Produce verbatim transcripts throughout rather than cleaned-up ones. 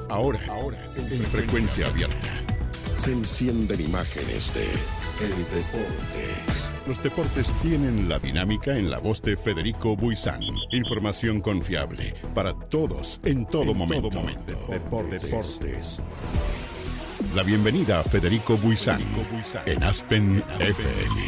Ahora, ahora, en frecuencia abierta, se encienden imágenes de el deporte. Los deportes tienen la dinámica en la voz de Federico Buizán. Información confiable para todos, en todo en momento. Todo momento. Deportes. Deportes. La bienvenida a Federico Buizán en Aspen F M.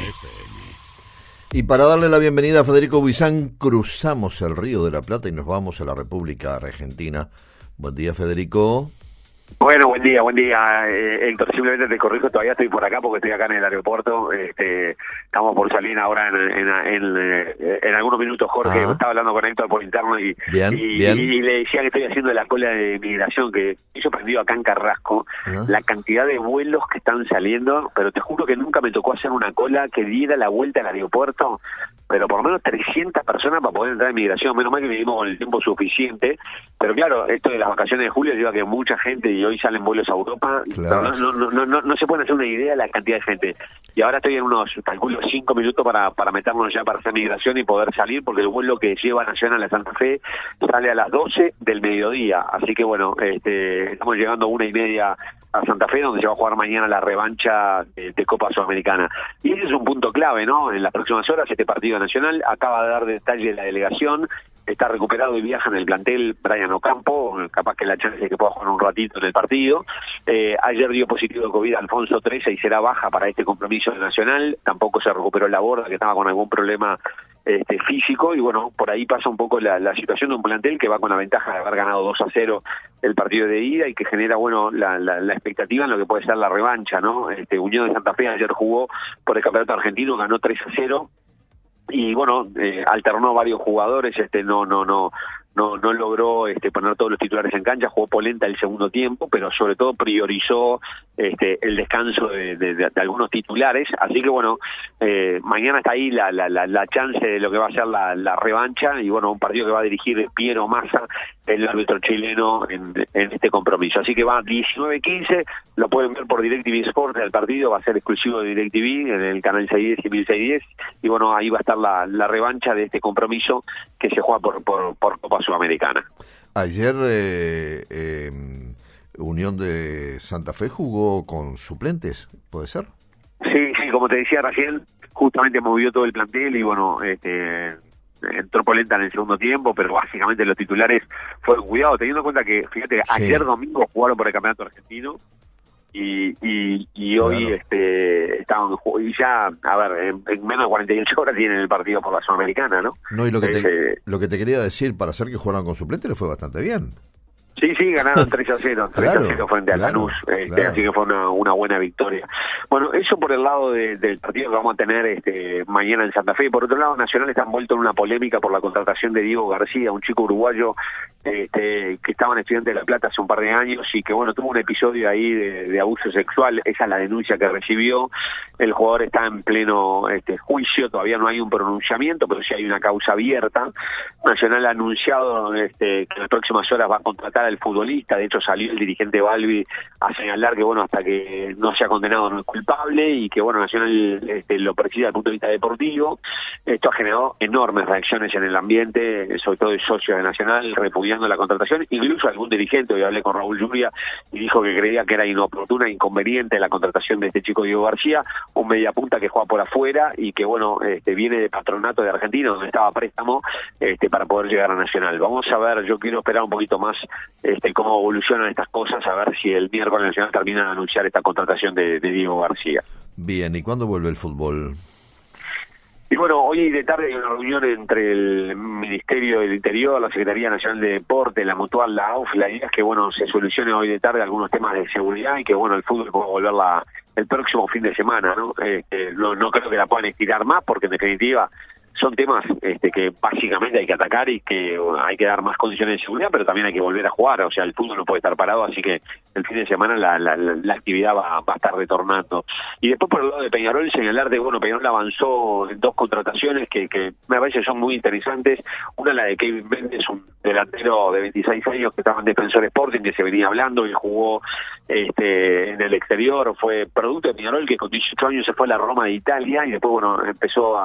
Y para darle la bienvenida a Federico Buizán, cruzamos el Río de la Plata y nos vamos a la República Argentina. Buen día, Federico. Bueno, buen día, buen día, eh, Héctor. Simplemente te corrijo, todavía estoy por acá porque estoy acá en el aeropuerto. Este, estamos por salir ahora en, en, en, en, en algunos minutos. Jorge, ah. estaba hablando con Héctor por interno y, bien, y, bien. y le decía que estoy haciendo la cola de migración, que yo aprendí acá en Carrasco, ah. la cantidad de vuelos que están saliendo, pero te juro que nunca me tocó hacer una cola que diera la vuelta al aeropuerto, pero por lo menos trescientas personas para poder entrar en migración. Menos mal que vivimos con el tiempo suficiente, pero claro, esto de las vacaciones de julio lleva que mucha gente, y hoy salen vuelos a Europa, claro. no, no, no, no, no se pueden hacer una idea de la cantidad de gente. Y ahora estoy en unos, calculo, cinco minutos para, para meternos ya para hacer migración y poder salir, porque el vuelo que lleva Nacional a Santa Fe sale a las doce del mediodía. Así que bueno, este, estamos llegando a una y media a Santa Fe, donde se va a jugar mañana la revancha de, de Copa Sudamericana. Y ese es un punto clave, ¿no? En las próximas horas, este partido nacional acaba de dar detalle de la delegación, está recuperado y viaja en el plantel Brian Ocampo, capaz que la chance es que pueda jugar un ratito en el partido. Eh, ayer dio positivo de COVID Alfonso Trece y será baja para este compromiso nacional. Tampoco se recuperó la Borda, que estaba con algún problema este, físico, y bueno, por ahí pasa un poco la, la situación de un plantel que va con la ventaja de haber ganado dos a cero el partido de ida y que genera, bueno, la, la, la expectativa en lo que puede ser la revancha, ¿no? Este, Unión de Santa Fe ayer jugó por el campeonato argentino, ganó tres a cero, y bueno, eh, alternó varios jugadores, este no no no no no logró este poner todos los titulares en cancha, jugó polenta el segundo tiempo, pero sobre todo priorizó este el descanso de, de, de, de algunos titulares. Así que bueno, eh, mañana está ahí la, la la la chance de lo que va a ser la, la revancha, y bueno, un partido que va a dirigir Piero Massa, el árbitro chileno, en, en este compromiso. Así que va diecinueve quince, lo pueden ver por DirecTV Sport, el partido va a ser exclusivo de DirecTV en el canal seiscientos diez y mil seiscientos diez, y bueno, ahí va a estar la, la revancha de este compromiso que se juega por por, por Copa Sudamericana. Ayer eh, eh, Unión de Santa Fe jugó con suplentes, ¿puede ser? Sí, sí, como te decía recién, justamente movió todo el plantel y bueno, este entró polenta en el segundo tiempo, pero básicamente los titulares fueron cuidados, teniendo en cuenta que, fíjate, sí. ayer domingo jugaron por el campeonato argentino y y, y hoy claro. este estaban y ya, a ver, en, en menos de cuarenta y ocho horas tienen el partido por la Sudamericana, ¿no? No, y lo que te, eh, lo que te quería decir, para hacer que jugaran con suplentes le fue bastante bien. Sí, sí, ganaron tres a cero, tres a cero frente a Lanús, claro, este, claro. así que fue una, una buena victoria. Bueno, eso por el lado de, del partido que vamos a tener este mañana en Santa Fe. Por otro lado, Nacional está envuelto en una polémica por la contratación de Diego García, un chico uruguayo este, que estaba en Estudiantes de La Plata hace un par de años y que, bueno, tuvo un episodio ahí de, de abuso sexual. Esa es la denuncia que recibió. El jugador está en pleno este, juicio, todavía no hay un pronunciamiento, pero sí hay una causa abierta. Nacional ha anunciado este, que en las próximas horas va a contratar al futbolista. De hecho, salió el dirigente Balbi a señalar que, bueno, hasta que no sea condenado no es culpable, y que, bueno, Nacional este, lo percibe desde el punto de vista deportivo. Esto ha generado enormes reacciones en el ambiente, sobre todo de socios de Nacional, repudiando la contratación. Incluso algún dirigente, hoy hablé con Raúl Lluvia, y dijo que creía que era inoportuna, inconveniente la contratación de este chico Diego García, un mediapunta que juega por afuera y que, bueno, este, viene de Patronato de Argentina, donde estaba a préstamo, este, para poder llegar a Nacional. Vamos a ver, yo quiero esperar un poquito más este, cómo evolucionan estas cosas, a ver si el miércoles Nacional termina de anunciar esta contratación de, de Diego García. Bien, ¿y cuándo vuelve el fútbol? Y bueno, hoy de tarde hay una reunión entre el Ministerio del Interior, la Secretaría Nacional de Deporte, la Mutual, la A U F, la idea es que, bueno, se solucione hoy de tarde algunos temas de seguridad y que, bueno, el fútbol pueda volver la, el próximo fin de semana, ¿no? Este, no, no creo que la puedan estirar más, porque en definitiva son temas este, que básicamente hay que atacar y que hay que dar más condiciones de seguridad, pero también hay que volver a jugar. O sea, el fútbol no puede estar parado, así que el fin de semana la, la, la actividad va, va a estar retornando. Y después, por el lado de Peñarol, señalar de, bueno, Peñarol avanzó en dos contrataciones que, que me parece son muy interesantes. Una, la de Kevin Méndez, un delantero de veintiséis años que estaba en Defensor Sporting, que se venía hablando y jugó este, en el exterior. Fue producto de Peñarol, que con dieciocho años se fue a la Roma de Italia y después, bueno, empezó a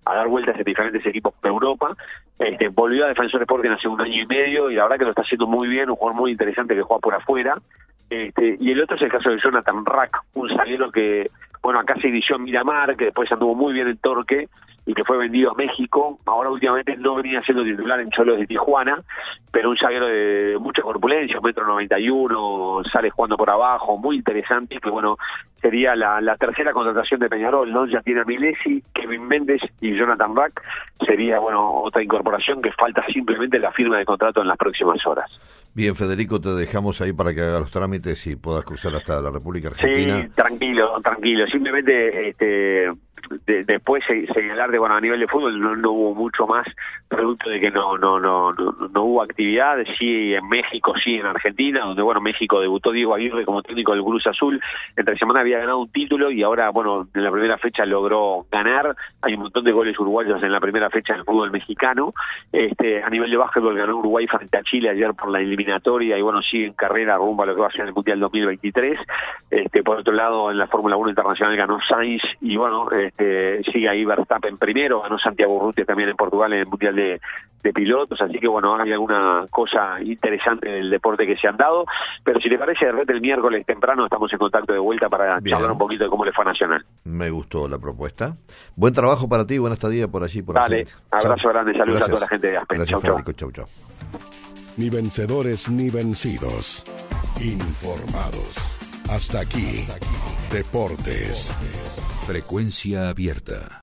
a dar vueltas en diferentes equipos de Europa. Este, volvió a Defensor Sporting hace un año y medio y la verdad que lo está haciendo muy bien, un jugador muy interesante que juega por afuera. Este, y el otro es el caso de Jonathan Rack, un zaguero que, bueno, acá se inició en Miramar, que después anduvo muy bien en Torque y que fue vendido a México. Ahora últimamente no venía siendo titular en Cholos de Tijuana, pero un zaguero de mucha corpulencia, un metro noventa y uno, sale jugando por abajo, muy interesante, que bueno, sería la, la tercera contratación de Peñarol, ¿no? Ya tiene a Milesi, Kevin Méndez y Jonathan Rack, sería, bueno, otra incorporación que falta simplemente la firma de contrato en las próximas horas. Bien, Federico, te dejamos ahí para que hagas los trámites y puedas cruzar hasta la República Argentina. Sí, tranquilo, tranquilo. Simplemente este, de, después señalar de, bueno, a nivel de fútbol no, no hubo mucho más, producto de que no, no, no, no, no hubo actividad. Sí en México, sí en Argentina, donde, bueno, México debutó Diego Aguirre como técnico del Cruz Azul. Entre semana había ganado un título y ahora, bueno, en la primera fecha logró ganar. Hay un montón de goles uruguayos en la primera fecha del fútbol mexicano. Este, a nivel de básquetbol ganó Uruguay frente a Chile ayer por la eliminación y bueno, sigue en carrera rumbo a lo que va a ser el Mundial dos mil veintitrés. Este, por otro lado, en la Fórmula uno Internacional ganó Sainz y bueno, este, sigue ahí Verstappen primero, ganó Santiago Urrutia también en Portugal en el Mundial de, de Pilotos, así que bueno, hay alguna cosa interesante del deporte que se han dado, pero si te parece, de repente el miércoles temprano estamos en contacto de vuelta para Bien. charlar un poquito de cómo le fue a Nacional. Me gustó la propuesta. Buen trabajo para ti, buena estadía por allí. Por Dale, Argentina. abrazo Chau. grande, saludos Gracias. a toda la gente de Aspen. Gracias, Chau, Federico. Chau, chau. Ni vencedores ni vencidos. Informados. Hasta aquí. Deportes. Frecuencia abierta.